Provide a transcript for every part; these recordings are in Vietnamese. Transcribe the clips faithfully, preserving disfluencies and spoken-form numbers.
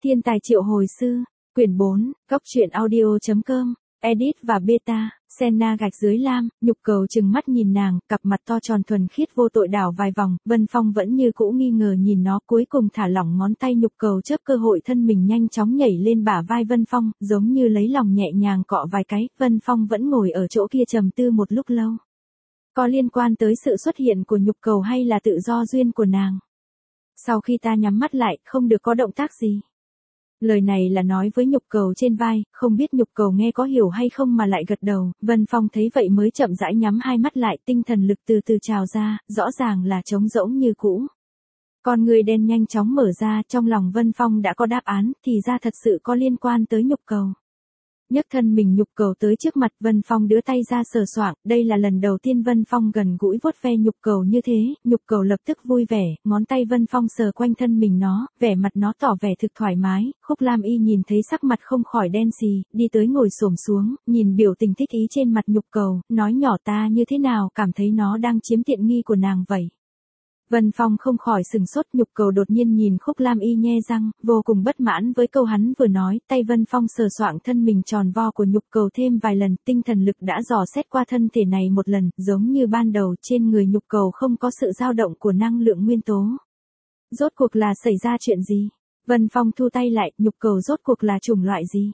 Thiên tài triệu hồi sư, quyển bốn, góc truyện audio.com, edit và beta, Senna gạch dưới lam, Nhục Cầu trừng mắt nhìn nàng, cặp mặt to tròn thuần khiết vô tội đảo vài vòng, Vân Phong vẫn như cũ nghi ngờ nhìn nó, cuối cùng thả lỏng ngón tay. Nhục Cầu chớp cơ hội thân mình nhanh chóng nhảy lên bả vai Vân Phong, giống như lấy lòng nhẹ nhàng cọ vài cái. Vân Phong vẫn ngồi ở chỗ kia trầm tư một lúc lâu. Có liên quan tới sự xuất hiện của Nhục Cầu hay là tự do duyên của nàng? Sau khi ta nhắm mắt lại, không được có động tác gì. Lời này là nói với Nhục Cầu trên vai, không biết Nhục Cầu nghe có hiểu hay không mà lại gật đầu. Vân Phong thấy vậy mới chậm rãi nhắm hai mắt lại, tinh thần lực từ từ trào ra, rõ ràng là trống rỗng như cũ. Con người đen nhanh chóng mở ra, trong lòng Vân Phong đã có đáp án, thì ra thật sự có liên quan tới Nhục Cầu. Nhấc thân mình Nhục Cầu tới trước mặt, Vân Phong đưa tay ra sờ soạng, đây là lần đầu tiên Vân Phong gần gũi vuốt ve Nhục Cầu như thế. Nhục Cầu lập tức vui vẻ, ngón tay Vân Phong sờ quanh thân mình nó, vẻ mặt nó tỏ vẻ thực thoải mái. Khúc Lam Y nhìn thấy sắc mặt không khỏi đen xì, đi tới ngồi xổm xuống, nhìn biểu tình thích ý trên mặt Nhục Cầu, nói nhỏ ta như thế nào, cảm thấy nó đang chiếm tiện nghi của nàng vậy. Vân Phong không khỏi sừng sốt. Nhục Cầu đột nhiên nhìn Khúc Lam Y nhe răng, vô cùng bất mãn với câu hắn vừa nói. Tay Vân Phong sờ soạng thân mình tròn vo của Nhục Cầu thêm vài lần, tinh thần lực đã dò xét qua thân thể này một lần, giống như ban đầu trên người Nhục Cầu không có sự dao động của năng lượng nguyên tố. Rốt cuộc là xảy ra chuyện gì? Vân Phong thu tay lại, Nhục Cầu rốt cuộc là chủng loại gì?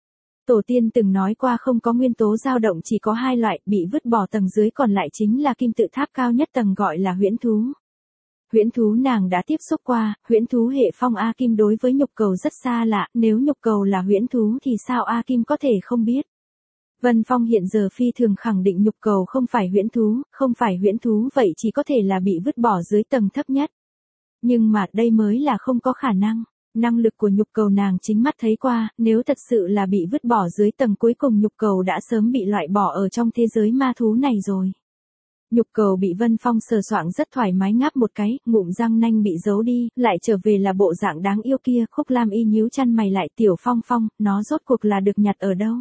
Tổ tiên từng nói qua không có nguyên tố dao động, chỉ có hai loại, bị vứt bỏ tầng dưới còn lại chính là kim tự tháp cao nhất tầng gọi là huyễn thú. Huyễn thú nàng đã tiếp xúc qua, huyễn thú hệ phong A Kim đối với Nhục Cầu rất xa lạ, nếu Nhục Cầu là huyễn thú thì sao A Kim có thể không biết. Vân Phong hiện giờ phi thường khẳng định Nhục Cầu không phải huyễn thú, không phải huyễn thú vậy chỉ có thể là bị vứt bỏ dưới tầng thấp nhất. Nhưng mà đây mới là không có khả năng, năng lực của Nhục Cầu nàng chính mắt thấy qua, nếu thật sự là bị vứt bỏ dưới tầng cuối cùng Nhục Cầu đã sớm bị loại bỏ ở trong thế giới ma thú này rồi. Nhục Cầu bị Vân Phong sờ soạng rất thoải mái ngáp một cái, ngụm răng nanh bị giấu đi, lại trở về là bộ dạng đáng yêu kia. Khúc Lam Y nhíu chăn mày lại, Tiểu Phong Phong, nó rốt cuộc là được nhặt ở đâu?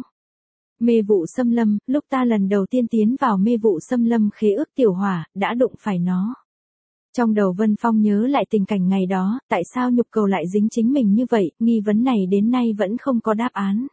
Mê vụ xâm lâm, lúc ta lần đầu tiên tiến vào mê vụ xâm lâm khế ước Tiểu Hỏa, đã đụng phải nó. Trong đầu Vân Phong nhớ lại tình cảnh ngày đó, tại sao Nhục Cầu lại dính chính mình như vậy, nghi vấn này đến nay vẫn không có đáp án.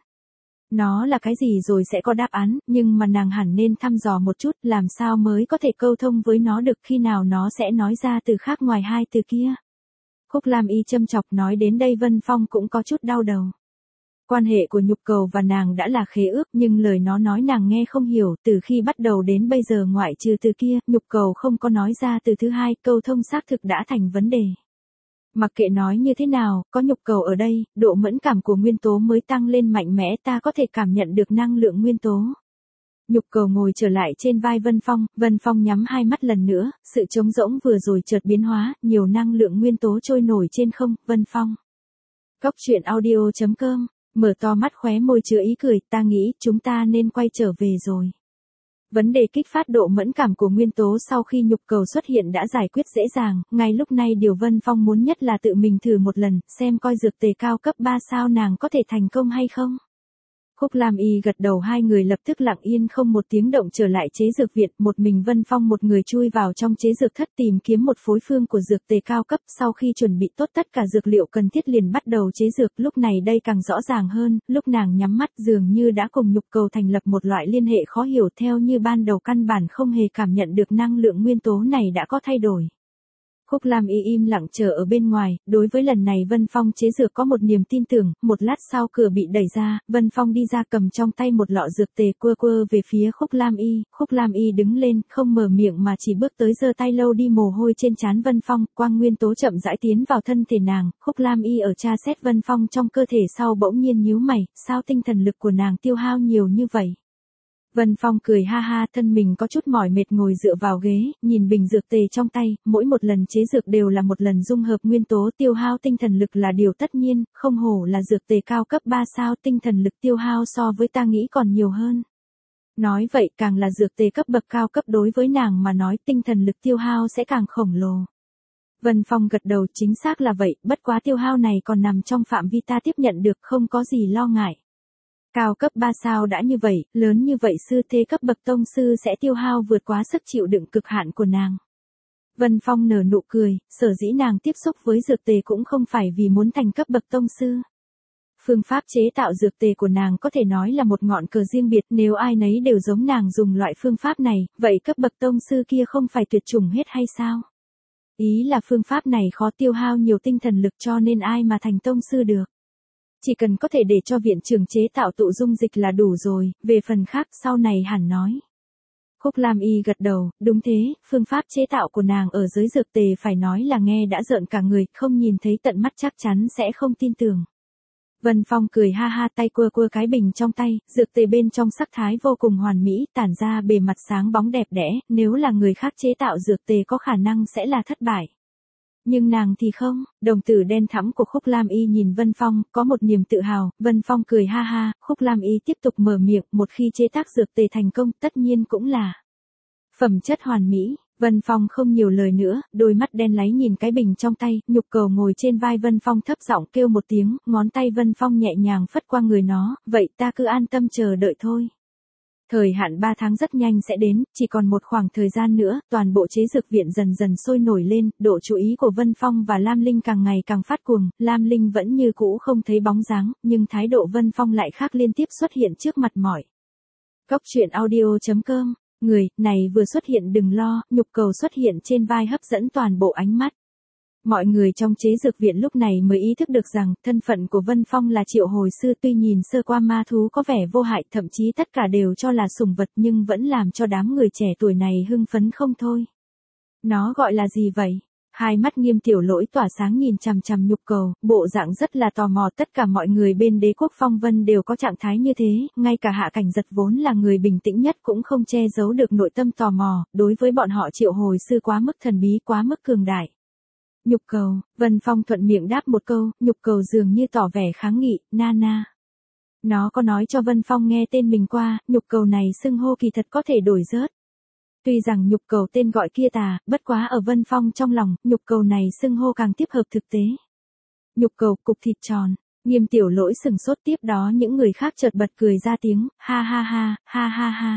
Nó là cái gì rồi sẽ có đáp án, nhưng mà nàng hẳn nên thăm dò một chút, làm sao mới có thể câu thông với nó được, khi nào nó sẽ nói ra từ khác ngoài hai từ kia. Khúc Lam Y châm chọc nói đến đây Vân Phong cũng có chút đau đầu. Quan hệ của Nhục Cầu và nàng đã là khế ước, nhưng lời nó nói nàng nghe không hiểu, từ khi bắt đầu đến bây giờ ngoại trừ từ kia, Nhục Cầu không có nói ra từ thứ hai, câu thông xác thực đã thành vấn đề. Mặc kệ nói như thế nào, có Nhục Cầu ở đây, độ mẫn cảm của nguyên tố mới tăng lên mạnh mẽ, ta có thể cảm nhận được năng lượng nguyên tố. Nhục Cầu ngồi trở lại trên vai Vân Phong, Vân Phong nhắm hai mắt lần nữa, sự trống rỗng vừa rồi chợt biến hóa, nhiều năng lượng nguyên tố trôi nổi trên không. Vân Phong. Góc truyện audio.com, mở to mắt khóe môi chứa ý cười, ta nghĩ chúng ta nên quay trở về rồi. Vấn đề kích phát độ mẫn cảm của nguyên tố sau khi Nhục Cầu xuất hiện đã giải quyết dễ dàng, ngay lúc này điều Vân Phong muốn nhất là tự mình thử một lần, xem coi dược tề cao cấp ba sao nàng có thể thành công hay không. Khúc Lam Y gật đầu, hai người lập tức lặng yên không một tiếng động trở lại chế dược viện, một mình Vân Phong một người chui vào trong chế dược thất tìm kiếm một phối phương của dược tề cao cấp, sau khi chuẩn bị tốt tất cả dược liệu cần thiết liền bắt đầu chế dược, lúc này đây càng rõ ràng hơn, lúc nàng nhắm mắt dường như đã cùng Nhục Cầu thành lập một loại liên hệ khó hiểu, theo như ban đầu căn bản không hề cảm nhận được năng lượng nguyên tố này đã có thay đổi. Khúc Lam Y im lặng chờ ở bên ngoài, đối với lần này Vân Phong chế dược có một niềm tin tưởng, một lát sau cửa bị đẩy ra, Vân Phong đi ra cầm trong tay một lọ dược tề quơ quơ về phía Khúc Lam Y, Khúc Lam Y đứng lên, không mở miệng mà chỉ bước tới giơ tay lâu đi mồ hôi trên trán Vân Phong, quang nguyên tố chậm rãi tiến vào thân thể nàng, Khúc Lam Y ở tra xét Vân Phong trong cơ thể sau bỗng nhiên nhíu mày, sao tinh thần lực của nàng tiêu hao nhiều như vậy? Vân Phong cười ha ha, thân mình có chút mỏi mệt ngồi dựa vào ghế, nhìn bình dược tề trong tay, mỗi một lần chế dược đều là một lần dung hợp nguyên tố, tiêu hao tinh thần lực là điều tất nhiên, không hổ là dược tề cao cấp ba sao, tinh thần lực tiêu hao so với ta nghĩ còn nhiều hơn. Nói vậy càng là dược tề cấp bậc cao cấp đối với nàng mà nói tinh thần lực tiêu hao sẽ càng khổng lồ. Vân Phong gật đầu, chính xác là vậy, bất quá tiêu hao này còn nằm trong phạm vi ta tiếp nhận được, không có gì lo ngại. Cao cấp ba sao đã như vậy, lớn như vậy sư thế cấp bậc tông sư sẽ tiêu hao vượt quá sức chịu đựng cực hạn của nàng. Vân Phong nở nụ cười, sở dĩ nàng tiếp xúc với dược tề cũng không phải vì muốn thành cấp bậc tông sư. Phương pháp chế tạo dược tề của nàng có thể nói là một ngọn cờ riêng biệt, nếu ai nấy đều giống nàng dùng loại phương pháp này, vậy cấp bậc tông sư kia không phải tuyệt chủng hết hay sao? Ý là phương pháp này khó tiêu hao nhiều tinh thần lực cho nên ai mà thành tông sư được. Chỉ cần có thể để cho viện trưởng chế tạo tụ dung dịch là đủ rồi, về phần khác sau này hẳn nói. Khúc Lam Y gật đầu, đúng thế, phương pháp chế tạo của nàng ở giới dược tề phải nói là nghe đã rợn cả người, không nhìn thấy tận mắt chắc chắn sẽ không tin tưởng. Vân Phong cười ha ha, tay quơ quơ cái bình trong tay, dược tề bên trong sắc thái vô cùng hoàn mỹ, tản ra bề mặt sáng bóng đẹp đẽ, nếu là người khác chế tạo dược tề có khả năng sẽ là thất bại. Nhưng nàng thì không, đồng tử đen thẫm của Khúc Lam Y nhìn Vân Phong, có một niềm tự hào, Vân Phong cười ha ha, Khúc Lam Y tiếp tục mở miệng, một khi chế tác dược tề thành công tất nhiên cũng là phẩm chất hoàn mỹ. Vân Phong không nhiều lời nữa, đôi mắt đen láy nhìn cái bình trong tay, Nhục Cầu ngồi trên vai Vân Phong thấp giọng kêu một tiếng, ngón tay Vân Phong nhẹ nhàng phất qua người nó, vậy ta cứ an tâm chờ đợi thôi. Thời hạn ba tháng rất nhanh sẽ đến, chỉ còn một khoảng thời gian nữa, toàn bộ chế dược viện dần dần sôi nổi lên, độ chú ý của Vân Phong và Lam Linh càng ngày càng phát cuồng, Lam Linh vẫn như cũ không thấy bóng dáng, nhưng thái độ Vân Phong lại khác liên tiếp xuất hiện trước mặt mọi. Cốc truyện audio chấm com, người, này vừa xuất hiện đừng lo, Nhục Cầu xuất hiện trên vai hấp dẫn toàn bộ ánh mắt. Mọi người trong chế dược viện lúc này mới ý thức được rằng, thân phận của Vân Phong là triệu hồi sư, tuy nhìn sơ qua ma thú có vẻ vô hại, thậm chí tất cả đều cho là sủng vật nhưng vẫn làm cho đám người trẻ tuổi này hưng phấn không thôi. Nó gọi là gì vậy? Hai mắt Nghiêm Tiểu Lỗi tỏa sáng nhìn chằm chằm Nhục Cầu, bộ dạng rất là tò mò, tất cả mọi người bên Đế quốc Phong Vân đều có trạng thái như thế, ngay cả Hạ Cảnh Giật vốn là người bình tĩnh nhất cũng không che giấu được nội tâm tò mò, đối với bọn họ triệu hồi sư quá mức thần bí, quá mức cường đại. Nhục Cầu, Vân Phong thuận miệng đáp một câu, Nhục Cầu dường như tỏ vẻ kháng nghị, na na. Nó có nói cho Vân Phong nghe tên mình qua, Nhục Cầu này xưng hô kỳ thật có thể đổi rớt. Tuy rằng Nhục Cầu tên gọi kia tà, bất quá ở Vân Phong trong lòng, Nhục Cầu này xưng hô càng tiếp hợp thực tế. Nhục Cầu, cục thịt tròn, Nghiêm Tiểu Lỗi sừng sốt, tiếp đó những người khác chợt bật cười ra tiếng, ha ha ha, ha ha ha.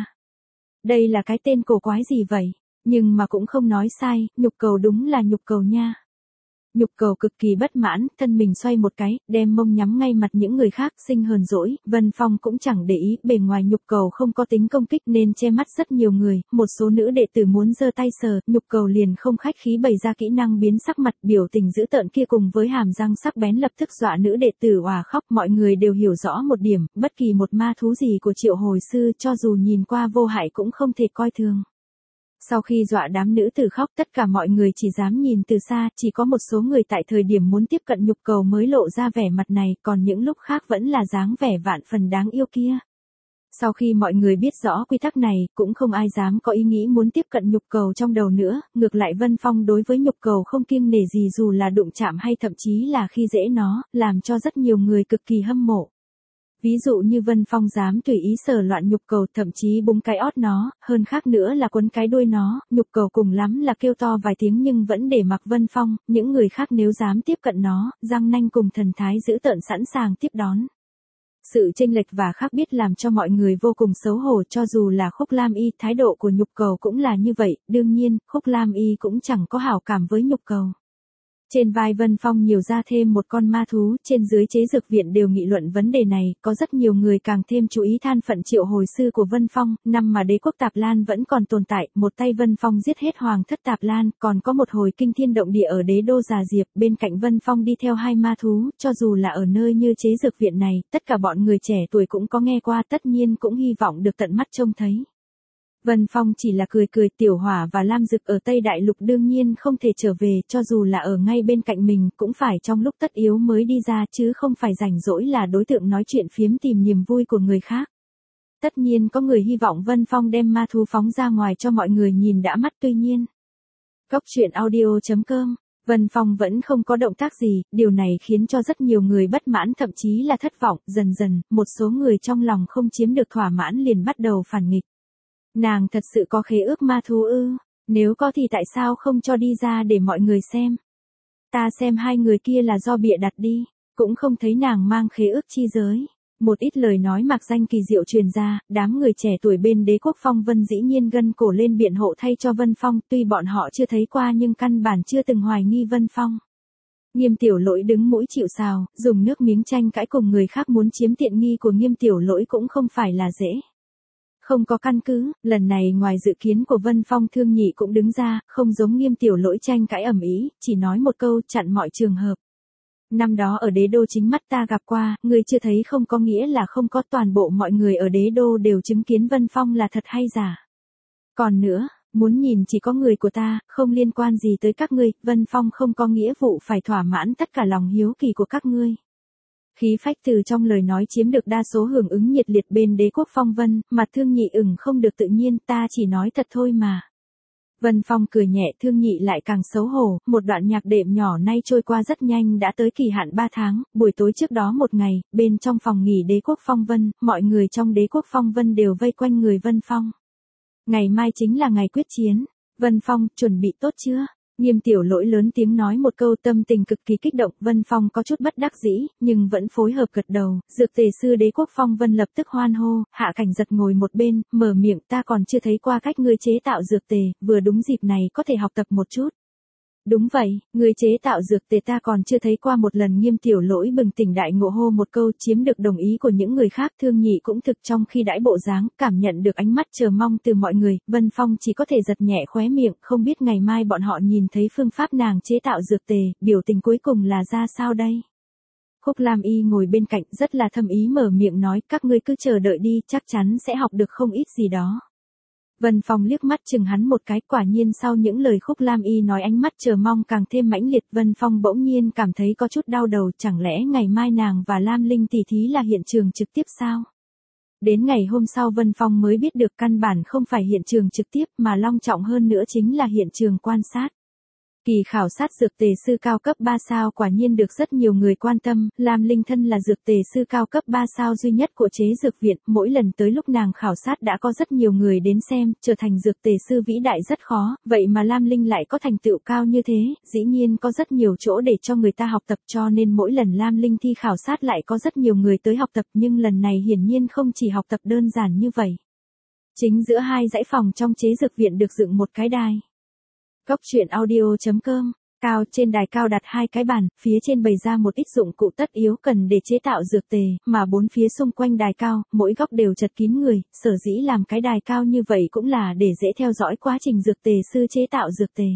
Đây là cái tên cổ quái gì vậy? Nhưng mà cũng không nói sai, Nhục Cầu đúng là Nhục Cầu nha. Nhục Cầu cực kỳ bất mãn, thân mình xoay một cái, đem mông nhắm ngay mặt những người khác, sinh hờn dỗi, Vân Phong cũng chẳng để ý, bề ngoài Nhục Cầu không có tính công kích nên che mắt rất nhiều người, một số nữ đệ tử muốn giơ tay sờ, Nhục Cầu liền không khách khí bày ra kỹ năng biến sắc mặt, biểu tình dữ tợn kia cùng với hàm răng sắc bén lập tức dọa nữ đệ tử òa khóc, mọi người đều hiểu rõ một điểm, bất kỳ một ma thú gì của triệu hồi sư cho dù nhìn qua vô hại cũng không thể coi thường. Sau khi dọa đám nữ tử khóc, tất cả mọi người chỉ dám nhìn từ xa, chỉ có một số người tại thời điểm muốn tiếp cận Nhục Cầu mới lộ ra vẻ mặt này, còn những lúc khác vẫn là dáng vẻ vạn phần đáng yêu kia. Sau khi mọi người biết rõ quy tắc này, cũng không ai dám có ý nghĩ muốn tiếp cận Nhục Cầu trong đầu nữa, ngược lại Vân Phong đối với Nhục Cầu không kiêng nể gì dù là đụng chạm hay thậm chí là khi dễ nó, làm cho rất nhiều người cực kỳ hâm mộ. Ví dụ như Vân Phong dám tùy ý sờ loạn Nhục Cầu, thậm chí búng cái ót nó, hơn khác nữa là quấn cái đuôi nó, Nhục Cầu cùng lắm là kêu to vài tiếng nhưng vẫn để mặc Vân Phong, những người khác nếu dám tiếp cận nó, răng nanh cùng thần thái dữ tợn sẵn sàng tiếp đón. Sự chênh lệch và khác biệt làm cho mọi người vô cùng xấu hổ, cho dù là Khúc Lam Y, thái độ của Nhục Cầu cũng là như vậy, đương nhiên, Khúc Lam Y cũng chẳng có hảo cảm với Nhục Cầu. Trên vai Vân Phong nhiều ra thêm một con ma thú, trên dưới chế dược viện đều nghị luận vấn đề này, có rất nhiều người càng thêm chú ý than phận triệu hồi sư của Vân Phong, năm mà đế quốc Tạp Lan vẫn còn tồn tại, một tay Vân Phong giết hết hoàng thất Tạp Lan, còn có một hồi kinh thiên động địa ở đế đô Già Diệp, bên cạnh Vân Phong đi theo hai ma thú, cho dù là ở nơi như chế dược viện này, tất cả bọn người trẻ tuổi cũng có nghe qua, tất nhiên cũng hy vọng được tận mắt trông thấy. Vân Phong chỉ là cười cười, Tiểu Hỏa và Lam Dực ở Tây Đại Lục đương nhiên không thể trở về, cho dù là ở ngay bên cạnh mình cũng phải trong lúc tất yếu mới đi ra chứ không phải rảnh rỗi là đối tượng nói chuyện phiếm tìm niềm vui của người khác. Tất nhiên có người hy vọng Vân Phong đem ma thú phóng ra ngoài cho mọi người nhìn đã mắt, tuy nhiên. Cốc truyện audio chấm com, Vân Phong vẫn không có động tác gì, điều này khiến cho rất nhiều người bất mãn thậm chí là thất vọng, dần dần, một số người trong lòng không chiếm được thỏa mãn liền bắt đầu phản nghịch. Nàng thật sự có khế ước ma thú ư? Nếu có thì tại sao không cho đi ra để mọi người xem? Ta xem hai người kia là do bịa đặt đi, cũng không thấy nàng mang khế ước chi giới. Một ít lời nói mạc danh kỳ diệu truyền ra, đám người trẻ tuổi bên đế quốc Phong Vân dĩ nhiên gân cổ lên biện hộ thay cho Vân Phong, tuy bọn họ chưa thấy qua nhưng căn bản chưa từng hoài nghi Vân Phong. Nghiêm Tiểu Lỗi đứng mũi chịu sào, dùng nước miếng tranh cãi cùng người khác muốn chiếm tiện nghi của Nghiêm Tiểu Lỗi cũng không phải là dễ. Không có căn cứ, lần này ngoài dự kiến của Vân Phong Thương Nhị cũng đứng ra, không giống Nghiêm Tiểu Lỗi tranh cãi ầm ĩ, chỉ nói một câu chặn mọi trường hợp. Năm đó ở đế đô chính mắt ta gặp qua, người chưa thấy không có nghĩa là không có, toàn bộ mọi người ở đế đô đều chứng kiến Vân Phong là thật hay giả. Còn nữa, muốn nhìn chỉ có người của ta, không liên quan gì tới các ngươi, Vân Phong không có nghĩa vụ phải thỏa mãn tất cả lòng hiếu kỳ của các ngươi. Khí phách từ trong lời nói chiếm được đa số hưởng ứng nhiệt liệt bên đế quốc Phong Vân, mặt Thương Nhị ửng không được tự nhiên, ta chỉ nói thật thôi mà. Vân Phong cười nhẹ, Thương Nhị lại càng xấu hổ, một đoạn nhạc đệm nhỏ nay trôi qua rất nhanh đã tới kỳ hạn ba tháng, buổi tối trước đó một ngày, bên trong phòng nghỉ đế quốc Phong Vân, mọi người trong đế quốc Phong Vân đều vây quanh người Vân Phong. Ngày mai chính là ngày quyết chiến. Vân Phong, chuẩn bị tốt chưa? Nghiêm Tiểu Lỗi lớn tiếng nói một câu, tâm tình cực kỳ kích động. Vân Phong có chút bất đắc dĩ, nhưng vẫn phối hợp gật đầu. Dược tề sư đế quốc Phong Vân lập tức hoan hô. Hạ Cảnh Giật ngồi một bên, mở miệng, ta còn chưa thấy qua cách ngươi chế tạo dược tề, vừa đúng dịp này có thể học tập một chút. Đúng vậy, người chế tạo dược tề ta còn chưa thấy qua một lần. Nghiêm Tiểu Lỗi bừng tỉnh đại ngộ hô một câu, chiếm được đồng ý của những người khác. Thương Nhị cũng thực trong khi đãi bộ dáng, cảm nhận được ánh mắt chờ mong từ mọi người. Vân Phong chỉ có thể giật nhẹ khóe miệng, không biết ngày mai bọn họ nhìn thấy phương pháp nàng chế tạo dược tề, biểu tình cuối cùng là ra sao đây. Khúc Lam Y ngồi bên cạnh rất là thâm ý mở miệng nói, các ngươi cứ chờ đợi đi, chắc chắn sẽ học được không ít gì đó. Vân Phong liếc mắt chừng hắn một cái, quả nhiên sau những lời Khúc Lam Y nói ánh mắt chờ mong càng thêm mãnh liệt. Vân Phong bỗng nhiên cảm thấy có chút đau đầu, chẳng lẽ ngày mai nàng và Lam Linh tỷ thí là hiện trường trực tiếp sao? Đến ngày hôm sau Vân Phong mới biết được căn bản không phải hiện trường trực tiếp mà long trọng hơn nữa chính là hiện trường quan sát. Kỳ khảo sát dược tề sư cao cấp ba sao quả nhiên được rất nhiều người quan tâm, Lam Linh thân là dược tề sư cao cấp ba sao duy nhất của chế dược viện, mỗi lần tới lúc nàng khảo sát đã có rất nhiều người đến xem, trở thành dược tề sư vĩ đại rất khó, vậy mà Lam Linh lại có thành tựu cao như thế, dĩ nhiên có rất nhiều chỗ để cho người ta học tập, cho nên mỗi lần Lam Linh thi khảo sát lại có rất nhiều người tới học tập, nhưng lần này hiển nhiên không chỉ học tập đơn giản như vậy. Chính giữa hai dãy phòng trong chế dược viện được dựng một cái đài. Góc truyện audio chấm com, cao trên đài cao đặt hai cái bàn, phía trên bày ra một ít dụng cụ tất yếu cần để chế tạo dược tề, mà bốn phía xung quanh đài cao, mỗi góc đều chật kín người, sở dĩ làm cái đài cao như vậy cũng là để dễ theo dõi quá trình dược tề sư chế tạo dược tề.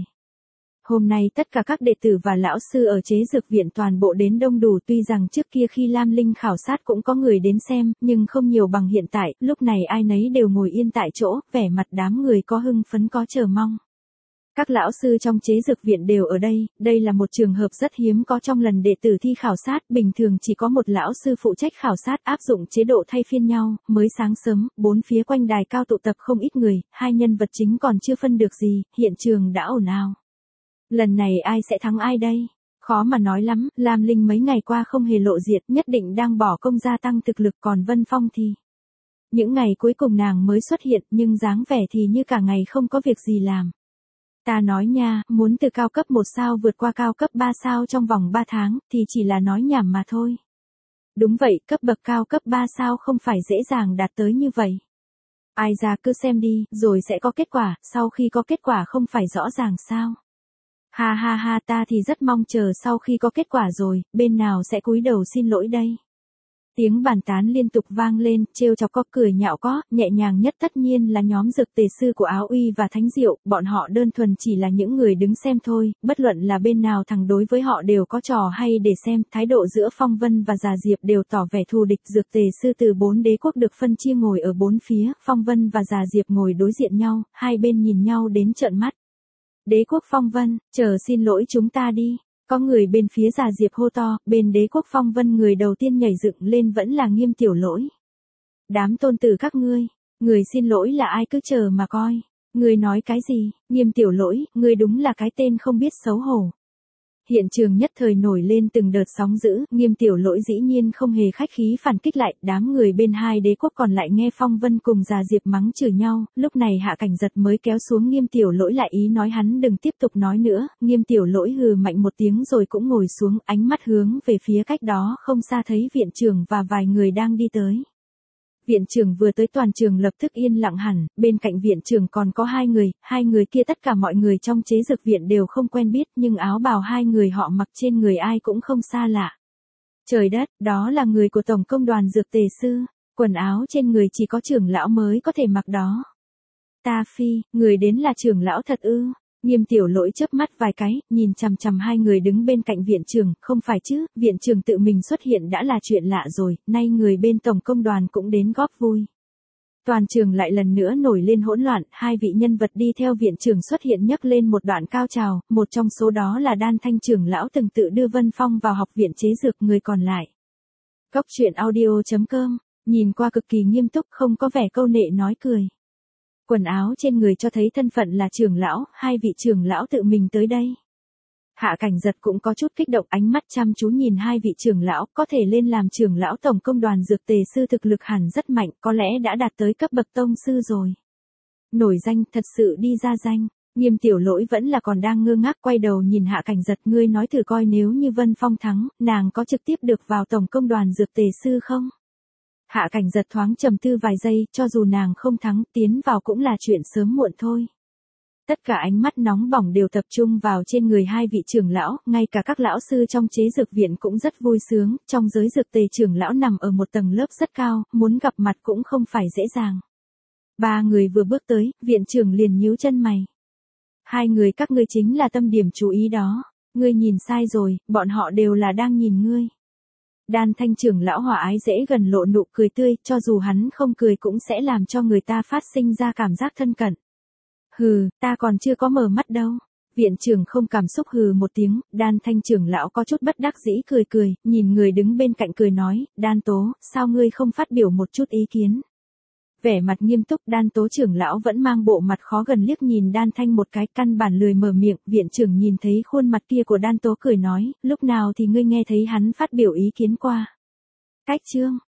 Hôm nay tất cả các đệ tử và lão sư ở chế dược viện toàn bộ đến đông đủ, tuy rằng trước kia khi Lam Linh khảo sát cũng có người đến xem, nhưng không nhiều bằng hiện tại, lúc này ai nấy đều ngồi yên tại chỗ, vẻ mặt đám người có hưng phấn có chờ mong. Các lão sư trong chế dược viện đều ở đây, đây là một trường hợp rất hiếm có trong lần đệ tử thi khảo sát, bình thường chỉ có một lão sư phụ trách khảo sát áp dụng chế độ thay phiên nhau, mới sáng sớm, bốn phía quanh đài cao tụ tập không ít người, hai nhân vật chính còn chưa phân được gì, hiện trường đã ồn ào. Lần này ai sẽ thắng ai đây? Khó mà nói lắm, Lam Linh mấy ngày qua không hề lộ diện, nhất định đang bỏ công gia tăng thực lực, còn Vân Phong thì... Những ngày cuối cùng nàng mới xuất hiện nhưng dáng vẻ thì như cả ngày không có việc gì làm. Ta nói nha, muốn từ cao cấp một sao vượt qua cao cấp ba sao trong vòng ba tháng, thì chỉ là nói nhảm mà thôi. Đúng vậy, cấp bậc cao cấp ba sao không phải dễ dàng đạt tới như vậy. Ai ra cứ xem đi, rồi sẽ có kết quả, sau khi có kết quả không phải rõ ràng sao. Ha ha ha, ta thì rất mong chờ sau khi có kết quả rồi, bên nào sẽ cúi đầu xin lỗi đây. Tiếng bàn tán liên tục vang lên, trêu chọc có cười nhạo có, nhẹ nhàng nhất tất nhiên là nhóm dược tề sư của Áo Uy và Thánh Diệu, bọn họ đơn thuần chỉ là những người đứng xem thôi, bất luận là bên nào thằng đối với họ đều có trò hay để xem, thái độ giữa Phong Vân và Già Diệp đều tỏ vẻ thù địch, dược tề sư từ bốn đế quốc được phân chia ngồi ở bốn phía, Phong Vân và Già Diệp ngồi đối diện nhau, hai bên nhìn nhau đến trợn mắt. Đế quốc Phong Vân, chờ xin lỗi chúng ta đi. Có người bên phía Già Diệp hô to, bên đế quốc Phong Vân người đầu tiên nhảy dựng lên vẫn là Nghiêm Tiểu Lỗi. Đám tôn tử các ngươi, người xin lỗi là ai cứ chờ mà coi. Ngươi nói cái gì, Nghiêm Tiểu Lỗi, ngươi đúng là cái tên không biết xấu hổ. Hiện trường nhất thời nổi lên từng đợt sóng dữ, Nghiêm Tiểu Lỗi dĩ nhiên không hề khách khí phản kích lại, đám người bên hai đế quốc còn lại nghe Phong Vân cùng Già Diệp mắng chửi nhau, lúc này Hạ Cảnh Giật mới kéo xuống Nghiêm Tiểu Lỗi lại ý nói hắn đừng tiếp tục nói nữa, Nghiêm Tiểu Lỗi hừ mạnh một tiếng rồi cũng ngồi xuống, ánh mắt hướng về phía cách đó không xa thấy viện trưởng và vài người đang đi tới. Viện trưởng vừa tới toàn trường lập tức yên lặng hẳn, bên cạnh viện trưởng còn có hai người, hai người kia tất cả mọi người trong chế dược viện đều không quen biết nhưng áo bào hai người họ mặc trên người ai cũng không xa lạ. Trời đất, đó là người của Tổng công đoàn Dược Tề Sư, quần áo trên người chỉ có trưởng lão mới có thể mặc đó. Ta phi, người đến là trưởng lão thật ư? Nghiêm Tiểu Lỗi chớp mắt vài cái, nhìn chằm chằm hai người đứng bên cạnh viện trưởng, không phải chứ, viện trưởng tự mình xuất hiện đã là chuyện lạ rồi, nay người bên tổng công đoàn cũng đến góp vui. Toàn trường lại lần nữa nổi lên hỗn loạn, hai vị nhân vật đi theo viện trưởng xuất hiện nhấc lên một đoạn cao trào, một trong số đó là Đan Thanh trưởng lão từng tự đưa Vân Phong vào học viện chế dược, người còn lại. Cốc truyện audio chấm com, nhìn qua cực kỳ nghiêm túc, không có vẻ câu nệ nói cười. Quần áo trên người cho thấy thân phận là trưởng lão, hai vị trưởng lão tự mình tới đây. Hạ Cảnh Giật cũng có chút kích động, ánh mắt chăm chú nhìn hai vị trưởng lão, có thể lên làm trưởng lão tổng công đoàn Dược Tề Sư thực lực hẳn rất mạnh, có lẽ đã đạt tới cấp bậc tông sư rồi. Nổi danh, thật sự đi ra danh. Nghiêm Tiểu Lỗi vẫn là còn đang ngơ ngác, quay đầu nhìn Hạ Cảnh Giật, ngươi nói thử coi nếu như Vân Phong thắng, nàng có trực tiếp được vào tổng công đoàn Dược Tề Sư không? Hạ Cảnh Giật thoáng trầm tư vài giây, cho dù nàng không thắng, tiến vào cũng là chuyện sớm muộn thôi. Tất cả ánh mắt nóng bỏng đều tập trung vào trên người hai vị trưởng lão, ngay cả các lão sư trong chế dược viện cũng rất vui sướng, trong giới dược tề trưởng lão nằm ở một tầng lớp rất cao, muốn gặp mặt cũng không phải dễ dàng. Ba người vừa bước tới, viện trưởng liền nhíu chân mày. Hai người các ngươi chính là tâm điểm chú ý đó, ngươi nhìn sai rồi, bọn họ đều là đang nhìn ngươi. Đan Thanh trưởng lão hòa ái dễ gần lộ nụ cười tươi, cho dù hắn không cười cũng sẽ làm cho người ta phát sinh ra cảm giác thân cận. Hừ, ta còn chưa có mở mắt đâu. Viện trưởng không cảm xúc hừ một tiếng, Đan Thanh trưởng lão có chút bất đắc dĩ cười cười, nhìn người đứng bên cạnh cười nói, Đan Tố, sao ngươi không phát biểu một chút ý kiến? Vẻ mặt nghiêm túc, Đan Tố trưởng lão vẫn mang bộ mặt khó gần liếc nhìn Đan Thanh một cái, căn bản lười mở miệng, viện trưởng nhìn thấy khuôn mặt kia của Đan Tố cười nói, lúc nào thì ngươi nghe thấy hắn phát biểu ý kiến qua? Cách chương,